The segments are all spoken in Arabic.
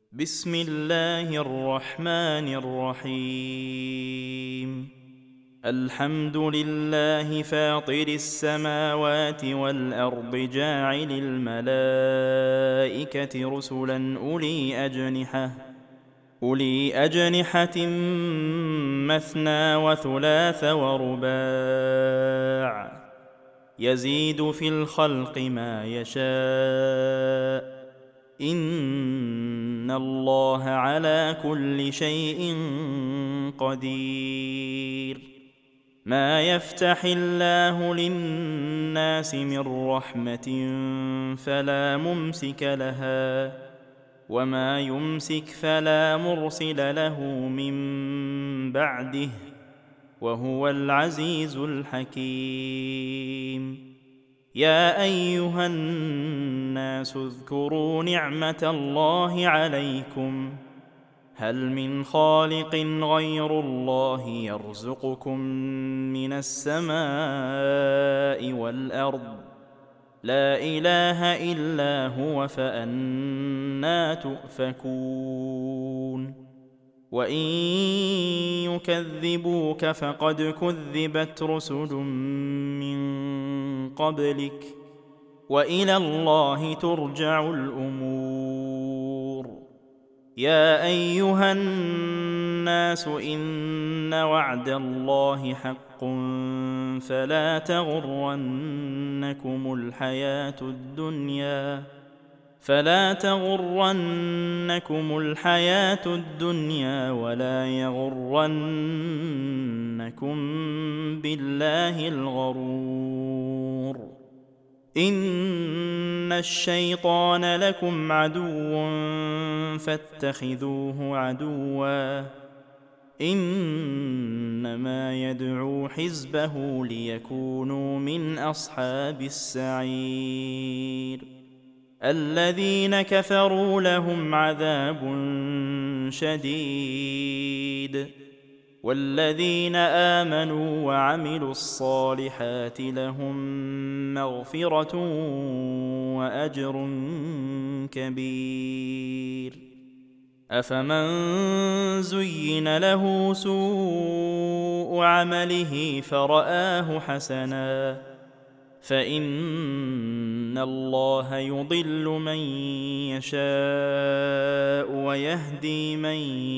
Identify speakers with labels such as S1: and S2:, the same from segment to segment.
S1: بسم الله الرحمن الرحيم. الحمد لله فاطر السماوات والأرض جاعل الملائكة رسلا أولي أجنحة مثنى وثلاث ورباع يزيد في الخلق ما يشاء إن الله على كل شيء قدير. ما يفتح الله للناس من رحمة فلا ممسك لها وما يمسك فلا مرسل له من بعده وهو العزيز الحكيم. يا أيها الناس اذكروا نعمة الله عليكم هل من خالق غير الله يرزقكم من السماء والأرض لا إله إلا هو فأنى تؤفكون. وإن يكذبوك فقد كذبت رسل من قبلك وإلى الله ترجع الأمور. يا أيها الناس إن وعد الله حق فلا تغرنكم الحياة الدنيا ولا يغرنكم بالله الغرور. إن الشيطان لكم عدو فاتخذوه عدوا إنما يدعو حزبه ليكونوا من أصحاب السعير. الذين كفروا لهم عذاب شديد والذين آمنوا وعملوا الصالحات لهم مغفرة وأجر كبير. أفمن زين له سوء عمله فرآه حسنا فإن الله يضل من يشاء ويهدي من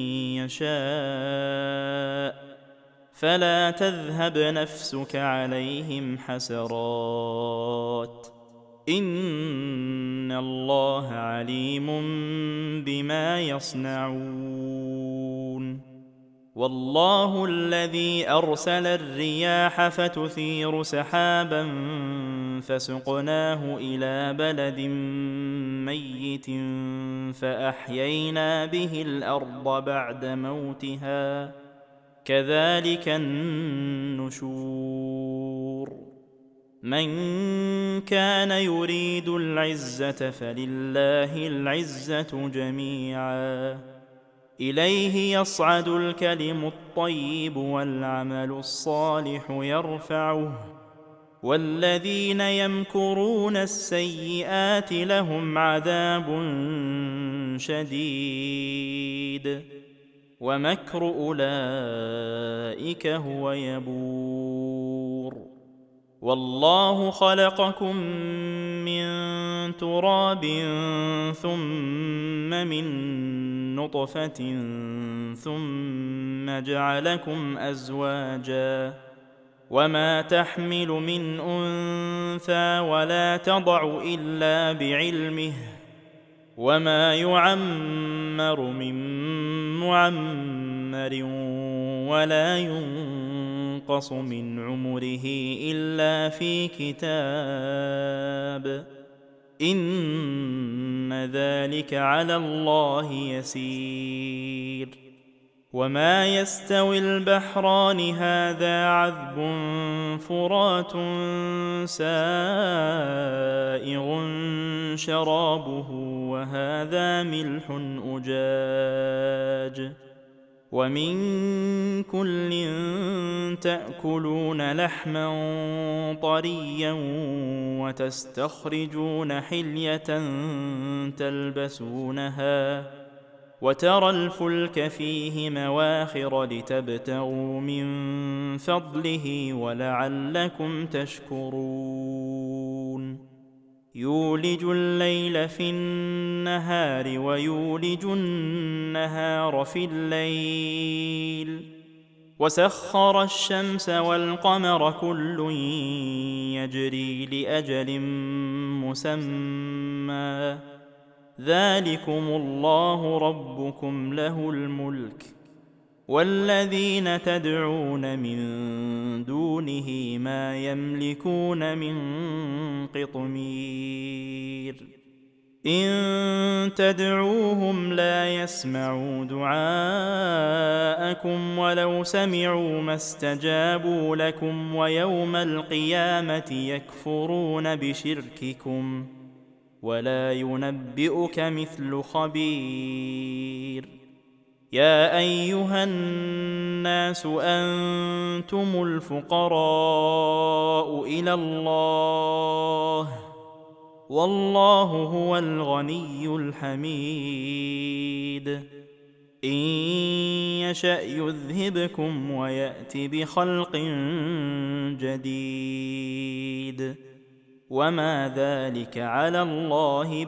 S1: يشاء فلا تذهب نفسك عليهم حسرات إن الله عليم بما يصنعون. والله الذي أرسل الرياح فتثير سحابا فسقناه إلى بلد ميت فأحيينا به الأرض بعد موتها كذلك النشور. من كان يريد العزة فلله العزة جميعا إليه يصعد الكلم الطيب والعمل الصالح يرفعه والذين يمكرون السيئات لهم عذاب شديد ومكر أولئك هو يبور. والله خلقكم من تراب ثم من نطفة ثم جعلكم أزواجا وما تحمل من أنثى ولا تضع إلا بعلمه وما يعمر من معمر ولا ينقص من عمره إلا في كتاب إن ذلك على الله يسير. وما يستوي البحران هذا عذب فرات سائغ شرابه وهذا ملح أجاج ومن كل تأكلون لحما طريا وتستخرجون حلية تلبسونها وترى الفلك فيه مواخر لتبتغوا من فضله ولعلكم تشكرون يولج الليل في النهار ويولج النهار في الليل وسخر الشمس والقمر كل يجري لأجل مسمى ذلكم الله ربكم له الملك والذين تدعون من دونه ما يملكون من قطمير إن تدعوهم لا يسمعوا دعاءكم ولو سمعوا ما استجابوا لكم ويوم القيامة يكفرون بشرككم ولا ينبئك مثل خبير يا أيها الناس أنتم الفقراء إلى الله والله هو الغني الحميد إن يشأ يذهبكم ويأت بخلق جديد وما ذلك على الله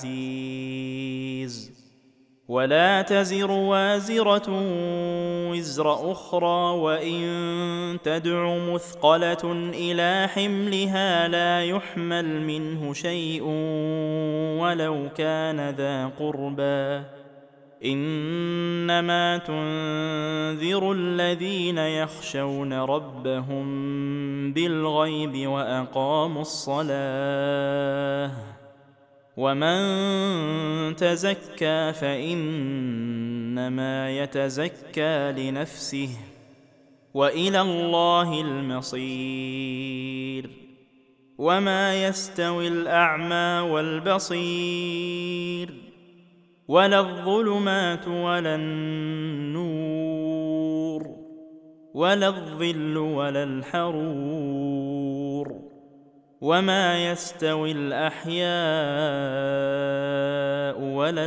S1: بعزيز ولا تزر وازرة وزر أخرى وإن تدع مثقلة إلى حملها لا يحمل منه شيء ولو كان ذا قربى إنما تنذر الذين يخشون ربهم بالغيب وأقاموا الصلاة ومن تزكى فإنما يتزكى لنفسه وإلى الله المصير وما يستوي الأعمى والبصير ولا الظلمات ولا النور ولا الظل ولا الحرور وما يستوي الأحياء ولا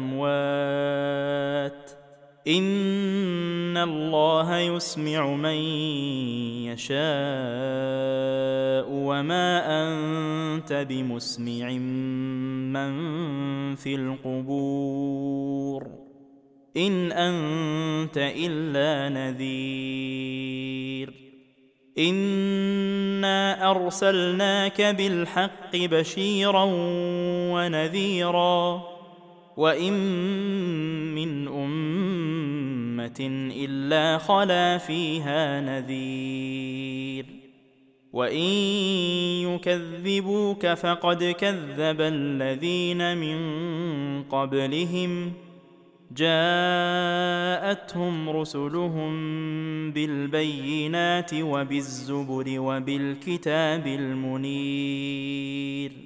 S1: الأموات إن الله يسمع من يشاء وما أنت بمسمع من في القبور إن أنت إلا نذير إنا أرسلناك بالحق بشيرا ونذيرا وإن من أمة إلا خلا فيها نذير وإن يكذبوك فقد كذب الذين من قبلهم جاءتهم رسلهم بالبينات وبالزبر وبالكتاب المنير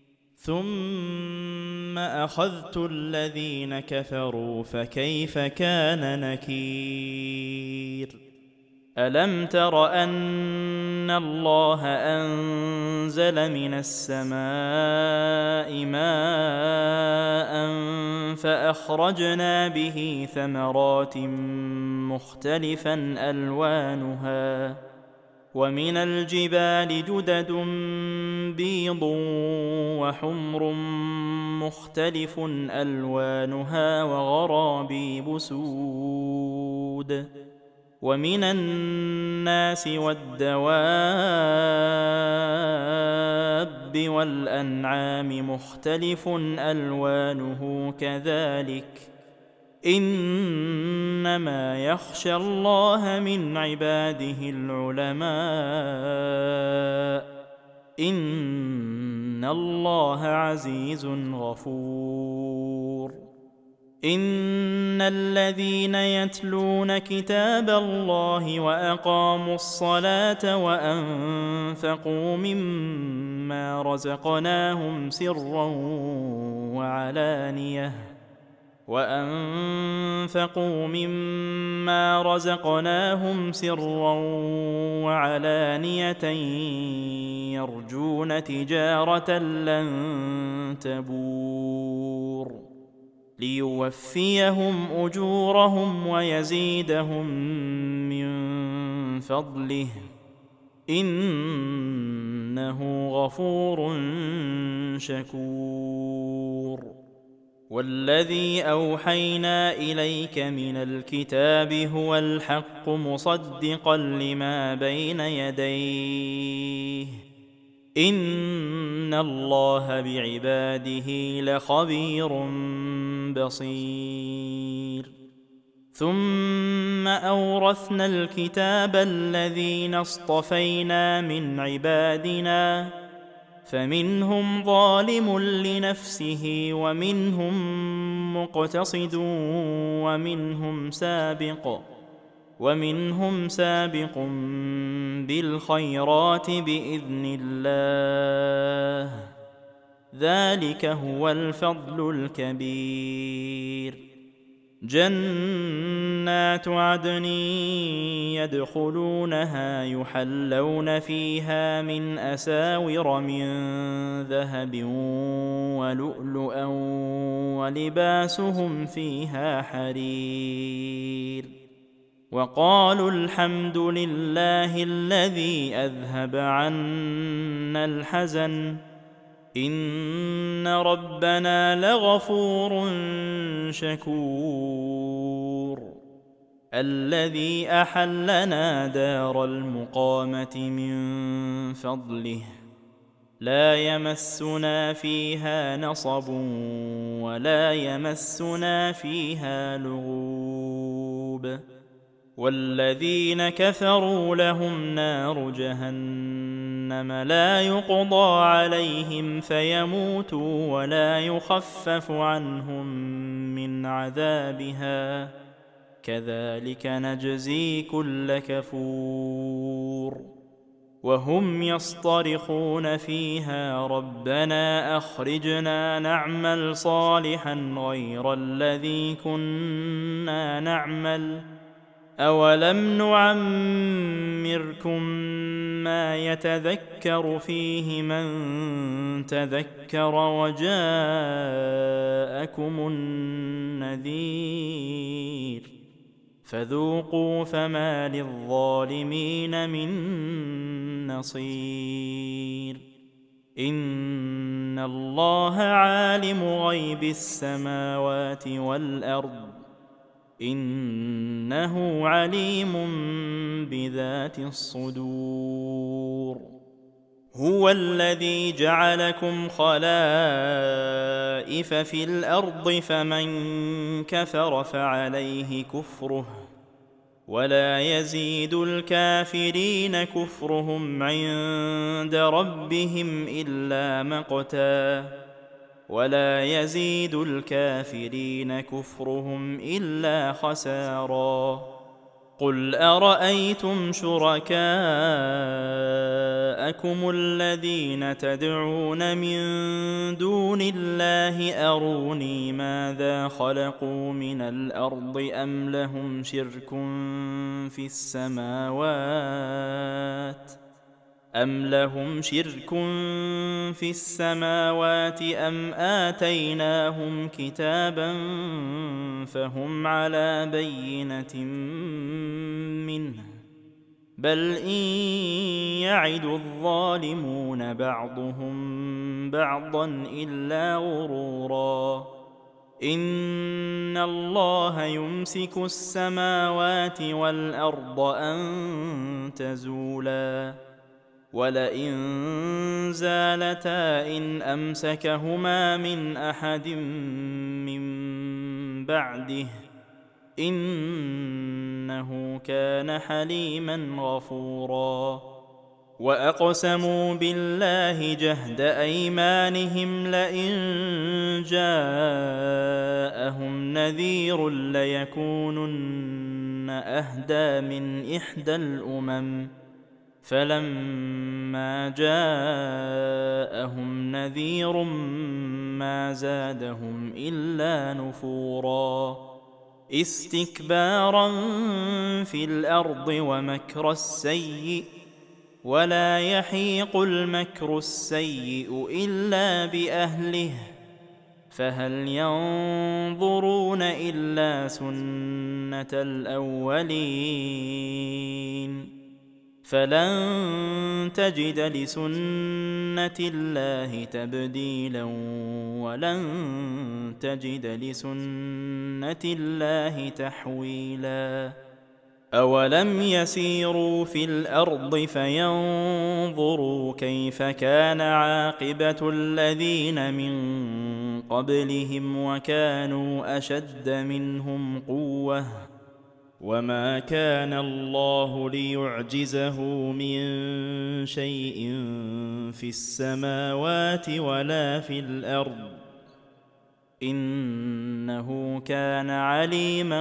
S1: ثم أخذت الذين كفروا فكيف كان نكير ألم تر أن الله أنزل من السماء ماء فأخرجنا به ثمرات مختلفا ألوانها ومن الجبال جدد بيض وحمر مختلف ألوانها وغرابيب سود ومن الناس والدواب والأنعام مختلف ألوانه كذلك إنما يخشى الله من عباده العلماء إن الله عزيز غفور إن الذين يتلون كتاب الله وأقاموا الصلاة وأنفقوا مما رزقناهم سرا وعلانية يرجون تجارة لن تبور ليوفيهم أجورهم ويزيدهم من فضله إنه غفور شكور. والذي أوحينا إليك من الكتاب هو الحق مصدقا لما بين يديه إن الله بعباده لخبير بصير. ثم أورثنا الكتاب الذين اصطفينا من عبادنا فمنهم ظالم لنفسه ومنهم مقتصد ومنهم سابق بالخيرات بإذن الله ذلك هو الفضل الكبير. جنات عدن يدخلونها يحلون فيها من أساور من ذهب ولؤلؤا ولباسهم فيها حرير. وقالوا الحمد لله الذي أذهب عنا الحزن إن ربنا لغفور شكور. الذي أحلنا دار المقامة من فضله لا يمسنا فيها نصب ولا يمسنا فيها لغوب. والذين كفروا لهم نار جهنم لا يقضى عليهم فيموتوا ولا يخفف عنهم من عذابها كذلك نجزي كل كفور. وهم يصطرخون فيها ربنا أخرجنا نعمل صالحا غير الذي كنا نعمل أولم نعمركم ما يتذكر فيه من تذكر وجاءكم النذير فذوقوا فما للظالمين من نصير. إن الله عالم غيب السماوات والأرض إنه عليم بذات الصدور. هو الذي جعلكم خلائف في الأرض فمن كفر فعليه كفره ولا يزيد الكافرين كفرهم عند ربهم إلا مقتا ولا يزيد الكافرين كفرهم إلا خسارا. قل أرأيتم شركاءكم الذين تدعون من دون الله أروني ماذا خلقوا من الأرض أم لهم شرك في السماوات أم آتيناهم كتابا فهم على بينة منه بل إن يعد الظالمون بعضهم بعضا إلا غرورا. إن الله يمسك السماوات والأرض أن تزولا ولئن زالتا إن أمسكهما من أحد من بعده إنه كان حليما غفورا. وأقسموا بالله جهد أيمانهم لئن جاءهم نذير ليكونن أهدى من إحدى الأمم فلما جاءهم نذير ما زادهم إلا نفورا استكبارا في الأرض ومكر السيء ولا يحيق المكر السيء إلا بأهله فهل ينظرون إلا سنة الأولين فلن تجد لسنة الله تبديلا ولن تجد لسنة الله تحويلا أولم يسيروا في الأرض فينظروا كيف كان عاقبة الذين من قبلهم وكانوا أشد منهم قوة وما كان الله ليعجزه من شيء في السماوات ولا في الأرض إنه كان عليما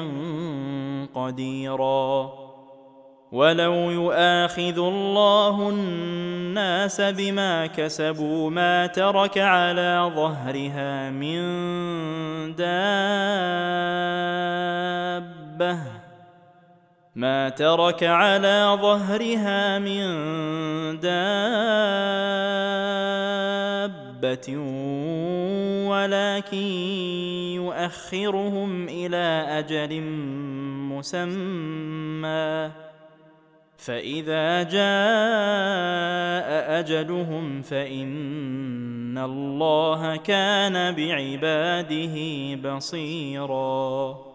S1: قديرا ولو يؤاخذ الله الناس بما كسبوا ما ترك على ظهرها من دابة ولكن يؤخرهم إلى أجل مسمى فإذا جاء أجلهم فإن الله كان بعباده بصيراً